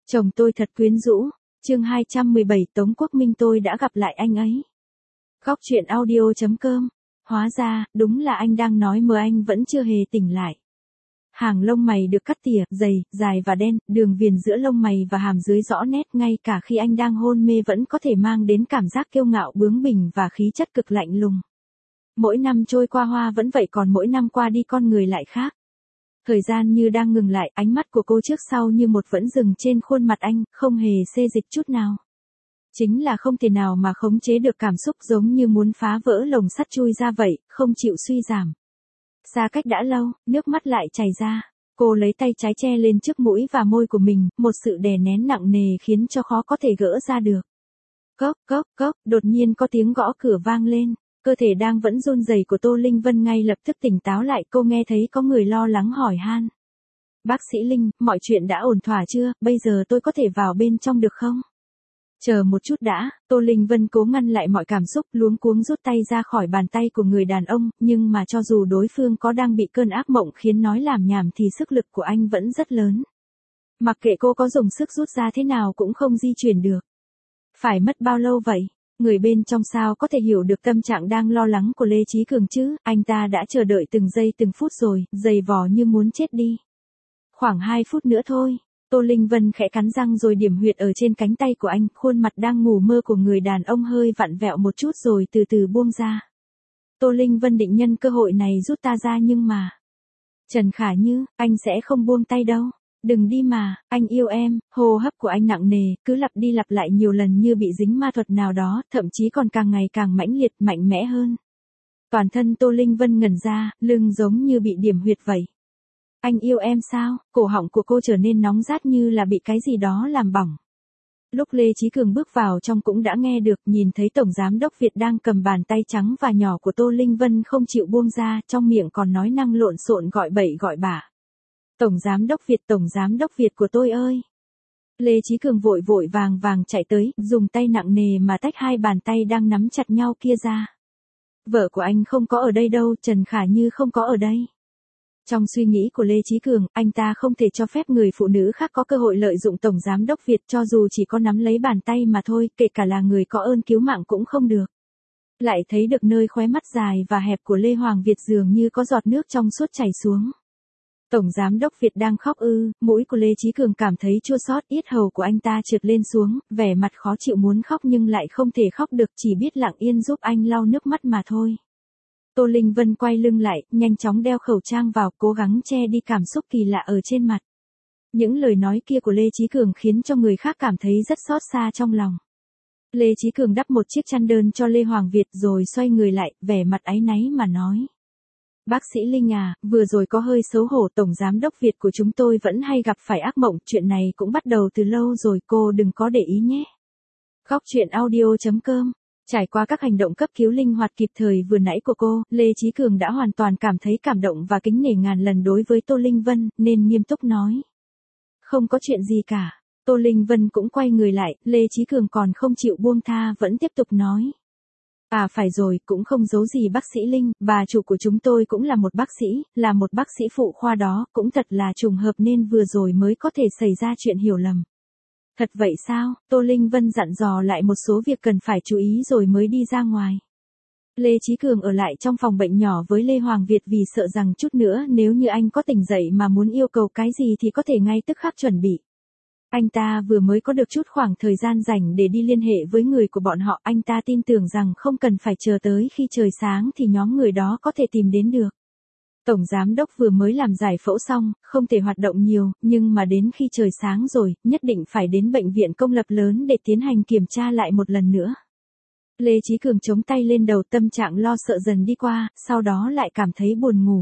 Chồng tôi thật quyến rũ. Chương 217 Tống Quốc Minh tôi đã gặp lại anh ấy. Góc truyện audio.com. Hóa ra, đúng là anh đang nói mơ anh vẫn chưa hề tỉnh lại. Hàng lông mày được cắt tỉa, dày, dài và đen, đường viền giữa lông mày và hàm dưới rõ nét, ngay cả khi anh đang hôn mê vẫn có thể mang đến cảm giác kiêu ngạo bướng bỉnh và khí chất cực lạnh lùng. Mỗi năm trôi qua hoa vẫn vậy, còn mỗi năm qua đi con người lại khác. Thời gian như đang ngừng lại, ánh mắt của cô trước sau như một vẫn dừng trên khuôn mặt anh, không hề xê dịch chút nào. Chính là không thể nào mà khống chế được cảm xúc, giống như muốn phá vỡ lồng sắt chui ra vậy, không chịu suy giảm. Xa cách đã lâu, nước mắt lại chảy ra. Cô lấy tay trái che lên trước mũi và môi của mình, một sự đè nén nặng nề khiến cho khó có thể gỡ ra được. Cốc cốc cốc, đột nhiên có tiếng gõ cửa vang lên. Cơ thể đang vẫn run rẩy của Tô Linh Vân ngay lập tức tỉnh táo lại, cô nghe thấy có người lo lắng hỏi han. Bác sĩ Linh, mọi chuyện đã ổn thỏa chưa, bây giờ tôi có thể vào bên trong được không? Chờ một chút đã, Tô Linh Vân cố ngăn lại mọi cảm xúc, luống cuống rút tay ra khỏi bàn tay của người đàn ông, nhưng mà cho dù đối phương có đang bị cơn ác mộng khiến nói làm nhảm thì sức lực của anh vẫn rất lớn. Mặc kệ cô có dùng sức rút ra thế nào cũng không di chuyển được. Phải mất bao lâu vậy? Người bên trong sao có thể hiểu được tâm trạng đang lo lắng của Lê Chí Cường chứ, anh ta đã chờ đợi từng giây từng phút rồi, dày vò như muốn chết đi. Khoảng 2 phút nữa thôi, Tô Linh Vân khẽ cắn răng rồi điểm huyệt ở trên cánh tay của anh, khuôn mặt đang ngủ mơ của người đàn ông hơi vặn vẹo một chút rồi từ từ buông ra. Tô Linh Vân định nhân cơ hội này rút ta ra nhưng mà... Trần Khả Như, anh sẽ không buông tay đâu. Đừng đi mà, anh yêu em. Hô hấp của anh nặng nề, cứ lặp đi lặp lại nhiều lần như bị dính ma thuật nào đó, thậm chí còn càng ngày càng mãnh liệt, mạnh mẽ hơn. Toàn thân Tô Linh Vân ngẩn ra, lưng giống như bị điểm huyệt vậy. Anh yêu em sao? Cổ họng của cô trở nên nóng rát như là bị cái gì đó làm bỏng. Lúc Lê Chí Cường bước vào trong cũng đã nghe được, nhìn thấy Tổng Giám Đốc Việt đang cầm bàn tay trắng và nhỏ của Tô Linh Vân không chịu buông ra, trong miệng còn nói năng lộn xộn gọi bậy gọi bạ. Tổng Giám Đốc Việt của tôi ơi! Lê Chí Cường vội vội vàng vàng chạy tới, dùng tay nặng nề mà tách hai bàn tay đang nắm chặt nhau kia ra. Vợ của anh không có ở đây đâu, Trần Khả Như không có ở đây. Trong suy nghĩ của Lê Chí Cường, anh ta không thể cho phép người phụ nữ khác có cơ hội lợi dụng Tổng Giám Đốc Việt, cho dù chỉ có nắm lấy bàn tay mà thôi, kể cả là người có ơn cứu mạng cũng không được. Lại thấy được nơi khóe mắt dài và hẹp của Lê Hoàng Việt dường như có giọt nước trong suốt chảy xuống. Tổng Giám Đốc Việt đang khóc ư? Mũi của Lê Chí Cường cảm thấy chua xót, yết hầu của anh ta trượt lên xuống, vẻ mặt khó chịu muốn khóc nhưng lại không thể khóc được, chỉ biết lặng yên giúp anh lau nước mắt mà thôi. Tô Linh Vân quay lưng lại, nhanh chóng đeo khẩu trang vào, cố gắng che đi cảm xúc kỳ lạ ở trên mặt. Những lời nói kia của Lê Chí Cường khiến cho người khác cảm thấy rất xót xa trong lòng. Lê Chí Cường đắp một chiếc chăn đơn cho Lê Hoàng Việt rồi xoay người lại, vẻ mặt áy náy mà nói. Bác sĩ Linh à, vừa rồi có hơi xấu hổ, Tổng Giám Đốc Việt của chúng tôi vẫn hay gặp phải ác mộng, chuyện này cũng bắt đầu từ lâu rồi, cô đừng có để ý nhé. Góc truyện audio.com. Trải qua các hành động cấp cứu linh hoạt kịp thời vừa nãy của cô, Lê Chí Cường đã hoàn toàn cảm thấy cảm động và kính nể ngàn lần đối với Tô Linh Vân, nên nghiêm túc nói. Không có chuyện gì cả. Tô Linh Vân cũng quay người lại, Lê Chí Cường còn không chịu buông tha vẫn tiếp tục nói. À phải rồi, cũng không giấu gì bác sĩ Linh, bà chủ của chúng tôi cũng là một bác sĩ, là một bác sĩ phụ khoa đó, cũng thật là trùng hợp nên vừa rồi mới có thể xảy ra chuyện hiểu lầm. Thật vậy sao? Tô Linh Vân dặn dò lại một số việc cần phải chú ý rồi mới đi ra ngoài. Lê Chí Cường ở lại trong phòng bệnh nhỏ với Lê Hoàng Việt vì sợ rằng chút nữa nếu như anh có tỉnh dậy mà muốn yêu cầu cái gì thì có thể ngay tức khắc chuẩn bị. Anh ta vừa mới có được chút khoảng thời gian rảnh để đi liên hệ với người của bọn họ, anh ta tin tưởng rằng không cần phải chờ tới khi trời sáng thì nhóm người đó có thể tìm đến được. Tổng Giám Đốc vừa mới làm giải phẫu xong, không thể hoạt động nhiều, nhưng mà đến khi trời sáng rồi, nhất định phải đến bệnh viện công lập lớn để tiến hành kiểm tra lại một lần nữa. Lê Chí Cường chống tay lên đầu, tâm trạng lo sợ dần đi qua, sau đó lại cảm thấy buồn ngủ.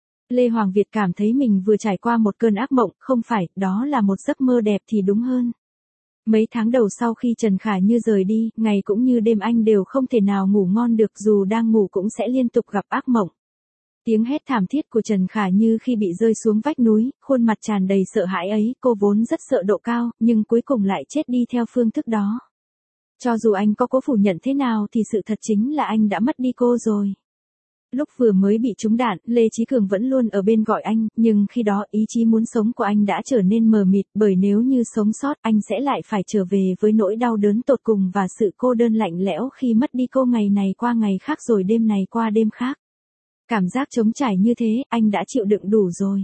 Lê Hoàng Việt cảm thấy mình vừa trải qua một cơn ác mộng, không phải, đó là một giấc mơ đẹp thì đúng hơn. Mấy tháng đầu sau khi Trần Khả Như rời đi, ngày cũng như đêm anh đều không thể nào ngủ ngon được, dù đang ngủ cũng sẽ liên tục gặp ác mộng. Tiếng hét thảm thiết của Trần Khả Như khi bị rơi xuống vách núi, khuôn mặt tràn đầy sợ hãi ấy, cô vốn rất sợ độ cao, nhưng cuối cùng lại chết đi theo phương thức đó. Cho dù anh có cố phủ nhận thế nào thì sự thật chính là anh đã mất đi cô rồi. Lúc vừa mới bị trúng đạn, Lê Chí Cường vẫn luôn ở bên gọi anh, nhưng khi đó ý chí muốn sống của anh đã trở nên mờ mịt, bởi nếu như sống sót anh sẽ lại phải trở về với nỗi đau đớn tột cùng và sự cô đơn lạnh lẽo khi mất đi cô ngày này qua ngày khác rồi đêm này qua đêm khác. Cảm giác trống trải như thế, anh đã chịu đựng đủ rồi.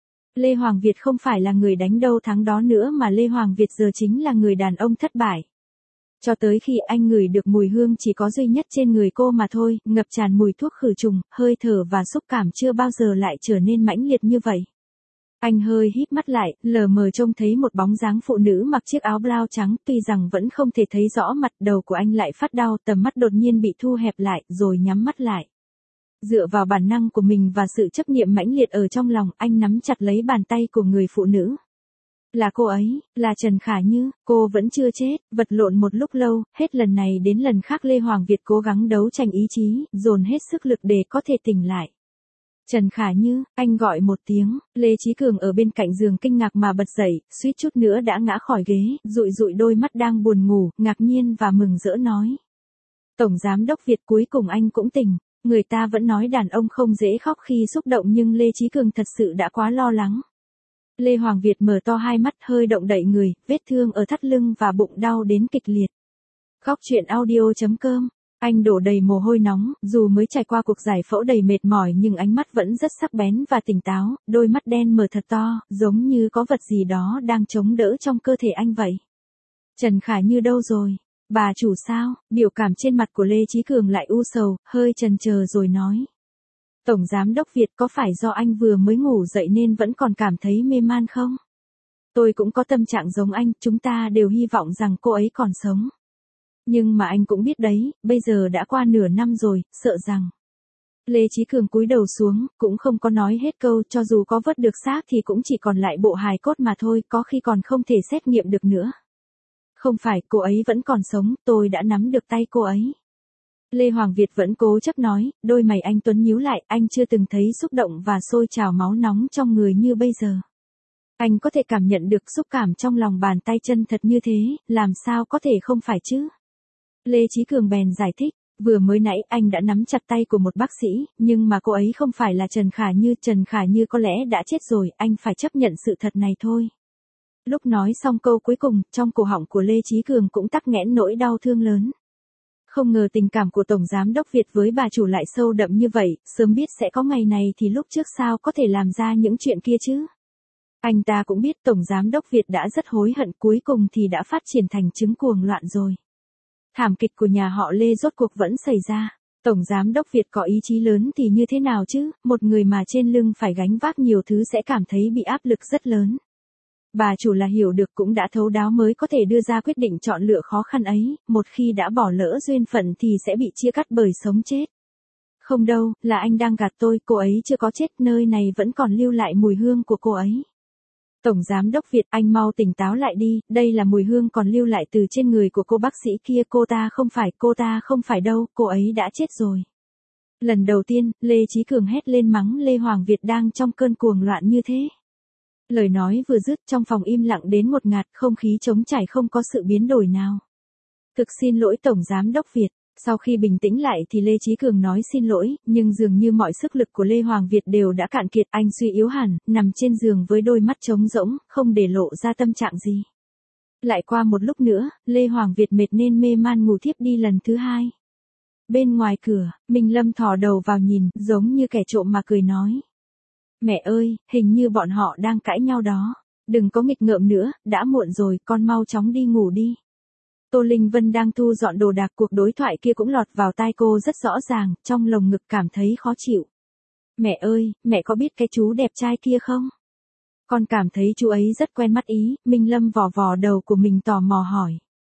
Lê Hoàng Việt không phải là người đánh đâu thắng đó nữa mà Lê Hoàng Việt giờ chính là người đàn ông thất bại. Cho tới khi anh ngửi được mùi hương chỉ có duy nhất trên người cô mà thôi, ngập tràn mùi thuốc khử trùng, hơi thở và xúc cảm chưa bao giờ lại trở nên mãnh liệt như vậy. Anh hơi híp mắt lại, lờ mờ trông thấy một bóng dáng phụ nữ mặc chiếc áo blau trắng, tuy rằng vẫn không thể thấy rõ mặt, đầu của anh lại phát đau, tầm mắt đột nhiên bị thu hẹp lại, rồi nhắm mắt lại. Dựa vào bản năng của mình và sự chấp niệm mãnh liệt ở trong lòng, anh nắm chặt lấy bàn tay của người phụ nữ. Là cô ấy, là Trần Khả Như, cô vẫn chưa chết, vật lộn một lúc lâu, hết lần này đến lần khác Lê Hoàng Việt cố gắng đấu tranh ý chí, dồn hết sức lực để có thể tỉnh lại. Trần Khả Như, anh gọi một tiếng, Lê Chí Cường ở bên cạnh giường kinh ngạc mà bật dậy, suýt chút nữa đã ngã khỏi ghế, dụi dụi đôi mắt đang buồn ngủ, ngạc nhiên và mừng rỡ nói. Tổng Giám đốc Việt, cuối cùng anh cũng tỉnh. Người ta vẫn nói đàn ông không dễ khóc khi xúc động nhưng Lê Chí Cường thật sự đã quá lo lắng. Lê Hoàng Việt mở to hai mắt hơi động đậy người, vết thương ở thắt lưng và bụng đau đến kịch liệt. Góc truyện audio.com, anh đổ đầy mồ hôi nóng, dù mới trải qua cuộc giải phẫu đầy mệt mỏi nhưng ánh mắt vẫn rất sắc bén và tỉnh táo, đôi mắt đen mở thật to, giống như có vật gì đó đang chống đỡ trong cơ thể anh vậy. Trần Khả Như đâu rồi? Bà chủ sao? Biểu cảm trên mặt của Lê Chí Cường lại u sầu, hơi chần chờ rồi nói. Tổng Giám đốc Việt, có phải do anh vừa mới ngủ dậy nên vẫn còn cảm thấy mê man không? Tôi cũng có tâm trạng giống anh, chúng ta đều hy vọng rằng cô ấy còn sống. Nhưng mà anh cũng biết đấy, bây giờ đã qua nửa năm rồi, sợ rằng. Lê Chí Cường cúi đầu xuống, cũng không có nói hết câu, cho dù có vớt được xác thì cũng chỉ còn lại bộ hài cốt mà thôi, có khi còn không thể xét nghiệm được nữa. Không phải, cô ấy vẫn còn sống, tôi đã nắm được tay cô ấy. Lê Hoàng Việt vẫn cố chấp nói, đôi mày anh tuấn nhíu lại, anh chưa từng thấy xúc động và sôi trào máu nóng trong người như bây giờ. Anh có thể cảm nhận được xúc cảm trong lòng bàn tay chân thật như thế, làm sao có thể không phải chứ? Lê Chí Cường bèn giải thích, vừa mới nãy anh đã nắm chặt tay của một bác sĩ, nhưng mà cô ấy không phải là Trần Khả Như có lẽ đã chết rồi, anh phải chấp nhận sự thật này thôi. Lúc nói xong câu cuối cùng, trong cổ họng của Lê Chí Cường cũng tắc nghẽn nỗi đau thương lớn. Không ngờ tình cảm của Tổng Giám đốc Việt với bà chủ lại sâu đậm như vậy, sớm biết sẽ có ngày này thì lúc trước sao có thể làm ra những chuyện kia chứ. Anh ta cũng biết Tổng Giám đốc Việt đã rất hối hận, cuối cùng thì đã phát triển thành chứng cuồng loạn rồi. Thảm kịch của nhà họ Lê rốt cuộc vẫn xảy ra. Tổng Giám đốc Việt có ý chí lớn thì như thế nào chứ, một người mà trên lưng phải gánh vác nhiều thứ sẽ cảm thấy bị áp lực rất lớn. Bà chủ là hiểu được cũng đã thấu đáo mới có thể đưa ra quyết định chọn lựa khó khăn ấy, một khi đã bỏ lỡ duyên phận thì sẽ bị chia cắt bởi sống chết. Không đâu, là anh đang gạt tôi, cô ấy chưa có chết, nơi này vẫn còn lưu lại mùi hương của cô ấy. Tổng Giám đốc Việt, anh mau tỉnh táo lại đi, đây là mùi hương còn lưu lại từ trên người của cô bác sĩ kia, cô ta không phải đâu, cô ấy đã chết rồi. Lần đầu tiên, Lê Chí Cường hét lên mắng Lê Hoàng Việt đang trong cơn cuồng loạn như thế. Lời nói vừa dứt trong phòng im lặng đến ngột ngạt, không khí trống trải không có sự biến đổi nào. Thực xin lỗi Tổng Giám đốc Việt. Sau khi bình tĩnh lại thì Lê Chí Cường nói xin lỗi, nhưng dường như mọi sức lực của Lê Hoàng Việt đều đã cạn kiệt, anh suy yếu hẳn, nằm trên giường với đôi mắt trống rỗng, không để lộ ra tâm trạng gì. Lại qua một lúc nữa, Lê Hoàng Việt mệt nên mê man ngủ thiếp đi lần thứ hai. Bên ngoài cửa, Minh Lâm thò đầu vào nhìn, giống như kẻ trộm mà cười nói. Mẹ ơi, hình như bọn họ đang cãi nhau đó. Đừng có nghịch ngợm nữa, đã muộn rồi, con mau chóng đi ngủ đi. Tô Linh Vân đang thu dọn đồ đạc, cuộc đối thoại kia cũng lọt vào tai cô rất rõ ràng, trong lồng ngực cảm thấy khó chịu. Mẹ ơi, mẹ có biết cái chú đẹp trai kia không? Con cảm thấy chú ấy rất quen mắt ý, Minh Lâm vò vò đầu của mình tò mò hỏi.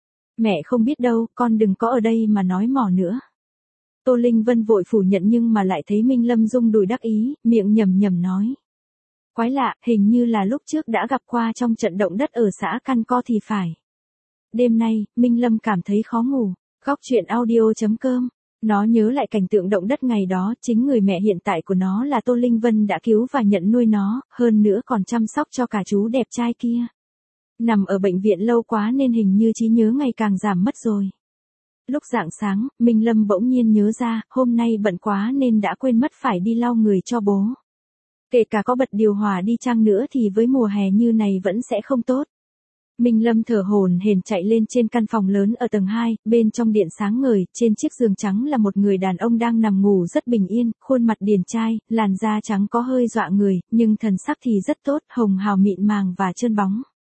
Mẹ không biết đâu, con đừng có ở đây mà nói mò nữa. Tô Linh Vân vội phủ nhận nhưng mà lại thấy Minh Lâm rung đùi đắc ý, miệng nhầm nhầm nói. Quái lạ, hình như là lúc trước đã gặp qua trong trận động đất ở xã Căn Co thì phải. Đêm nay, Minh Lâm cảm thấy khó ngủ. Góc truyện audio.com. Nó nhớ lại cảnh tượng động đất ngày đó, chính người mẹ hiện tại của nó là Tô Linh Vân đã cứu và nhận nuôi nó, hơn nữa còn chăm sóc cho cả chú đẹp trai kia. Nằm ở bệnh viện lâu quá nên hình như trí nhớ ngày càng giảm mất rồi. Lúc rạng sáng, Minh Lâm bỗng nhiên nhớ ra, hôm nay bận quá nên đã quên mất phải đi lau người cho bố. Kể cả có bật điều hòa đi chăng nữa thì với mùa hè như này vẫn sẽ không tốt. Minh Lâm thở hổn hển chạy lên trên căn phòng lớn ở tầng 2, bên trong điện sáng ngời, trên chiếc giường trắng là một người đàn ông đang nằm ngủ rất bình yên, khuôn mặt điển trai, làn da trắng có hơi dọa người, nhưng thần sắc thì rất tốt, hồng hào mịn màng và trơn bóng.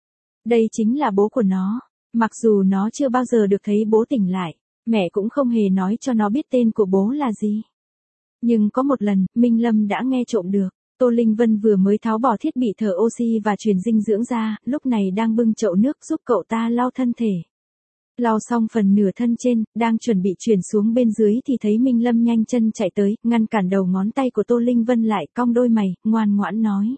Đây chính là bố của nó. Mặc dù nó chưa bao giờ được thấy bố tỉnh lại, mẹ cũng không hề nói cho nó biết tên của bố là gì. Nhưng có một lần, Minh Lâm đã nghe trộm được. Tô Linh Vân vừa mới tháo bỏ thiết bị thở oxy và truyền dinh dưỡng ra, lúc này đang bưng chậu nước giúp cậu ta lau thân thể. Lau xong phần nửa thân trên, đang chuẩn bị chuyển xuống bên dưới thì thấy Minh Lâm nhanh chân chạy tới, ngăn cản đầu ngón tay của Tô Linh Vân lại, cong đôi mày, ngoan ngoãn nói.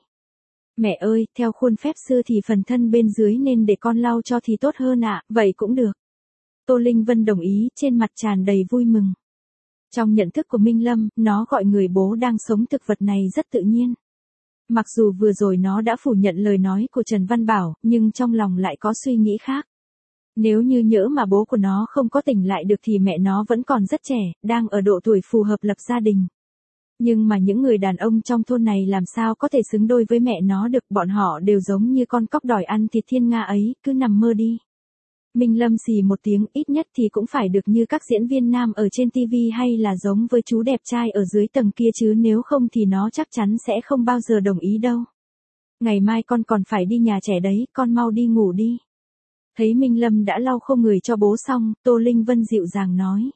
Mẹ ơi, theo khuôn phép xưa thì phần thân bên dưới nên để con lau cho thì tốt hơn ạ, vậy cũng được. Tô Linh Vân đồng ý, trên mặt tràn đầy vui mừng. Trong nhận thức của Minh Lâm, nó gọi người bố đang sống thực vật này rất tự nhiên. Mặc dù vừa rồi nó đã phủ nhận lời nói của Trần Văn Bảo, nhưng trong lòng lại có suy nghĩ khác. Nếu như nhỡ mà bố của nó không có tỉnh lại được thì mẹ nó vẫn còn rất trẻ, đang ở độ tuổi phù hợp lập gia đình. Nhưng mà những người đàn ông trong thôn này làm sao có thể xứng đôi với mẹ nó được, bọn họ đều giống như con cóc đòi ăn thịt thiên nga ấy, cứ nằm mơ đi. Minh Lâm xì một tiếng, ít nhất thì cũng phải được như các diễn viên nam ở trên TV hay là giống với chú đẹp trai ở dưới tầng kia chứ, nếu không thì nó chắc chắn sẽ không bao giờ đồng ý đâu. Ngày mai con còn phải đi nhà trẻ đấy, con mau đi ngủ đi. Thấy Minh Lâm đã lau khô người cho bố xong, Tô Linh Vân dịu dàng nói.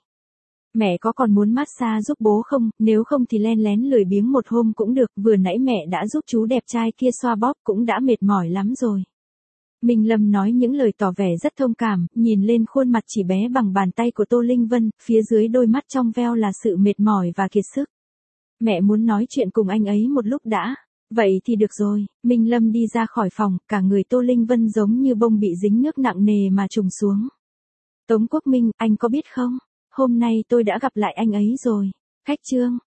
Mẹ có còn muốn massage giúp bố không, nếu không thì len lén lười biếng một hôm cũng được, vừa nãy mẹ đã giúp chú đẹp trai kia xoa bóp cũng đã mệt mỏi lắm rồi. Minh Lâm nói những lời tỏ vẻ rất thông cảm, nhìn lên khuôn mặt chỉ bé bằng bàn tay của Tô Linh Vân, phía dưới đôi mắt trong veo là sự mệt mỏi và kiệt sức. Mẹ muốn nói chuyện cùng anh ấy một lúc đã. Vậy thì được rồi, Minh Lâm đi ra khỏi phòng, cả người Tô Linh Vân giống như bông bị dính nước nặng nề mà trùng xuống. Tống Quốc Minh, anh có biết không? Hôm nay tôi đã gặp lại anh ấy rồi. Khách Trương.